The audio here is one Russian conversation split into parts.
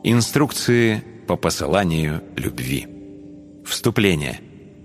Инструкции по посыланию любви. Вступление.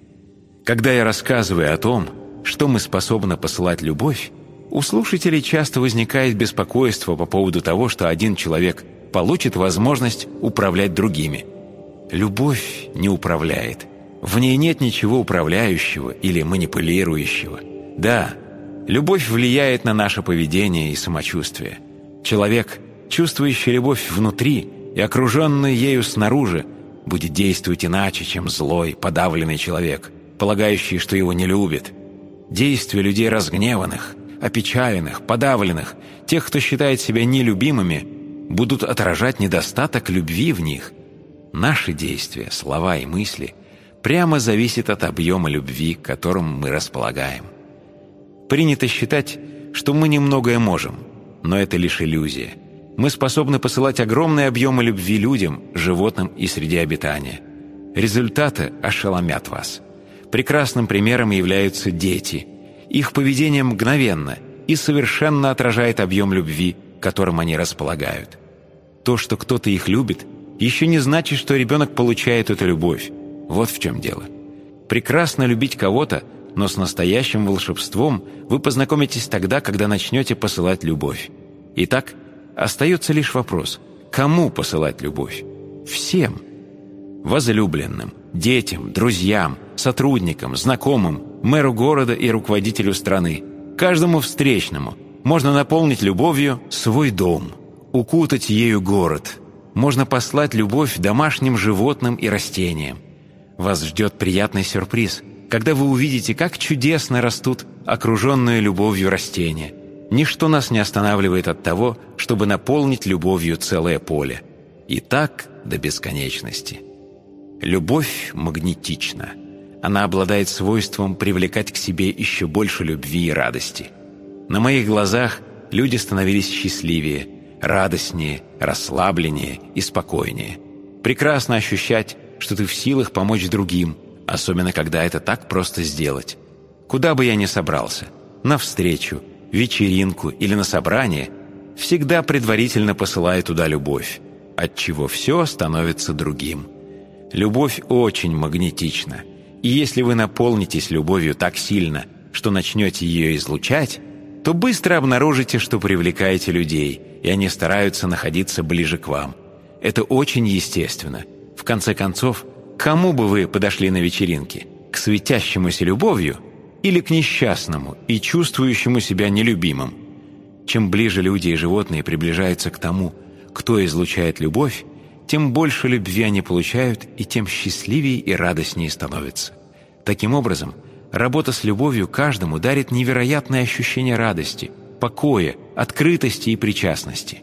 Когда я рассказываю о том, что мы способны посылать любовь, у слушателей часто возникает беспокойство по поводу того, что один человек получит возможность управлять другими. Любовь не управляет. В ней нет ничего управляющего или манипулирующего. Да, любовь влияет на наше поведение и самочувствие. Человек, чувствующий любовь внутри и окруженный ею снаружи, будет действовать иначе, чем злой, подавленный человек, полагающий, что его не любят. Действия людей разгневанных, опечаленных, подавленных, тех, кто считает себя нелюбимыми, будут отражать недостаток любви в них. Наши действия, слова и мысли прямо зависят от объема любви, которым мы располагаем. Принято считать, что мы немногое можем, но это лишь иллюзия. Мы способны посылать огромные объемы любви людям, животным и среде обитания. Результаты ошеломят вас. Прекрасным примером являются дети. Их поведение мгновенно и совершенно отражает объем любви, которым они располагают. То, что кто-то их любит, еще не значит, что ребенок получает эту любовь. Вот в чем дело. Прекрасно любить кого-то, но с настоящим волшебством вы познакомитесь тогда, когда начнете посылать любовь. Итак, остается лишь вопрос: кому посылать любовь? Всем. Возлюбленным, детям, друзьям, сотрудникам, знакомым, мэру города и руководителю страны. Каждому встречному можно наполнить любовью свой дом, укутать ею город. Можно послать любовь домашним животным и растениям. Вас ждет приятный сюрприз, когда вы увидите, как чудесно растут окруженные любовью растения. Ничто нас не останавливает от того, чтобы наполнить любовью целое поле. И так до бесконечности. Любовь магнетична. Она обладает свойством привлекать к себе еще больше любви и радости. На моих глазах люди становились счастливее, радостнее, расслабленнее и спокойнее. Прекрасно ощущать, что ты в силах помочь другим, особенно когда это так просто сделать. Куда бы я ни собрался, на встречу, вечеринку или на собрание, всегда предварительно посылаю туда любовь, отчего все становится другим. Любовь очень магнетична, и если вы наполнитесь любовью так сильно, что начнете ее излучать, то быстро обнаружите, что привлекаете людей, и они стараются находиться ближе к вам. Это очень естественно. В конце концов, к кому бы вы подошли на вечеринке? К светящемуся любовью или к несчастному и чувствующему себя нелюбимым? Чем ближе люди и животные приближаются к тому, кто излучает любовь, тем больше любви они получают и тем счастливее и радостнее становятся. Таким образом, работа с любовью каждому дарит невероятное ощущение радости, покоя, открытости и причастности.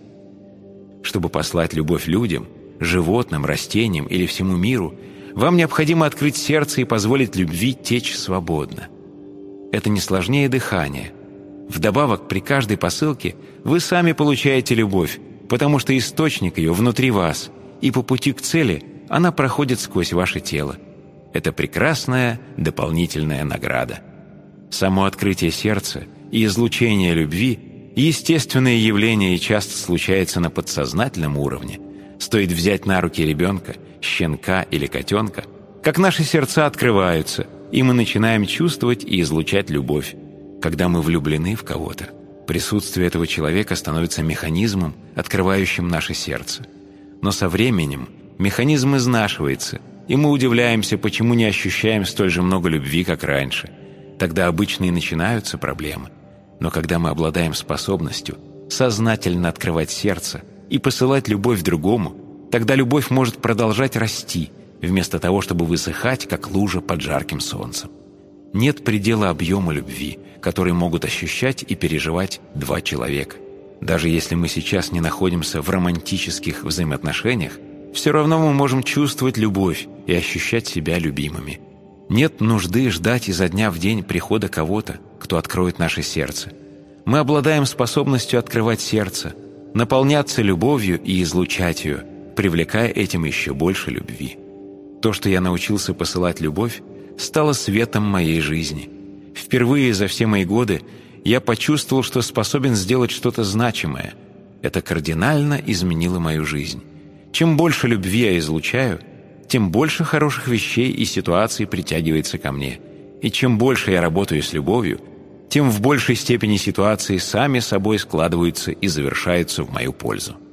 Чтобы послать любовь людям, животным, растениям или всему миру, вам необходимо открыть сердце и позволить любви течь свободно. Это не сложнее дыхания. Вдобавок, при каждой посылке вы сами получаете любовь, потому что источник ее внутри вас, и по пути к цели она проходит сквозь ваше тело. Это прекрасная дополнительная награда. Само открытие сердца и излучение любви – естественное явление и часто случается на подсознательном уровне. Стоит взять на руки ребенка, щенка или котенка, как наши сердца открываются, и мы начинаем чувствовать и излучать любовь. Когда мы влюблены в кого-то, присутствие этого человека становится механизмом, открывающим наше сердце. Но со временем механизм изнашивается, и мы удивляемся, почему не ощущаем столь же много любви, как раньше. Тогда обычно и начинаются проблемы. Но когда мы обладаем способностью сознательно открывать сердце и посылать любовь другому, тогда любовь может продолжать расти, вместо того, чтобы высыхать, как лужа под жарким солнцем. Нет предела объема любви, который могут ощущать и переживать два человека. Даже если мы сейчас не находимся в романтических взаимоотношениях, все равно мы можем чувствовать любовь и ощущать себя любимыми. Нет нужды ждать изо дня в день прихода кого-то, кто откроет наше сердце. Мы обладаем способностью открывать сердце, наполняться любовью и излучать ее, привлекая этим еще больше любви. То, что я научился посылать любовь, стало светом моей жизни. Впервые за все мои годы я почувствовал, что способен сделать что-то значимое. Это кардинально изменило мою жизнь. Чем больше любви я излучаю, тем больше хороших вещей и ситуаций притягивается ко мне. И чем больше я работаю с любовью, тем в большей степени ситуации сами собой складываются и завершаются в мою пользу.